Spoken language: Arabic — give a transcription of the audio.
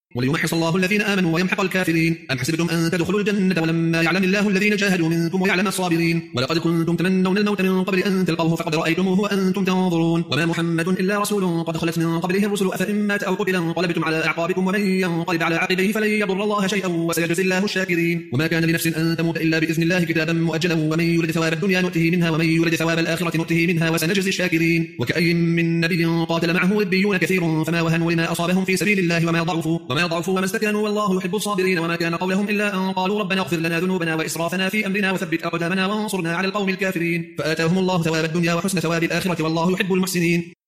وليمحص الله الذين آمنوا ويمحق الكافرين. أم حسبتم أن تدخلوا الجنة ولما يعلم الله الذين جاهدوا منكم ويعلم الصابرين ولقد كنتم تمنون الموت من قبل أن تلقوه فقد رأيتموه وأنتم تنظرون وما محمد إلا رسول قد خلت من قبله الرسل أفإن مات أو قتل انقلبتم على أعقابكم ومن ينقلب على عقبيه فلن يضر الله شيئا وسيجزي الله الشاكرين. وما كان لنفس أن تموت إلا بإذن الله كتابا مؤجلا ومن يرد ثواب الدنيا نؤته منها ومن يرد ثواب الآخرة نؤته منها وسنجزي الشاكرين. وكأي من نبي قاتل معه ربيون كثير فما وهنوا لما أصابهم في سبيل الله وما ضعفوا وما استكانوا والله يحب الصابرين. وما كان قولهم إلا أن قالوا ربنا اغفر لنا ذنوبنا وإسرافنا في أمرنا وثبت أقدامنا وانصرنا على القوم الكافرين. فآتاهم الله ثواب الدنيا وحسن ثواب الآخرة والله يحب المحسنين.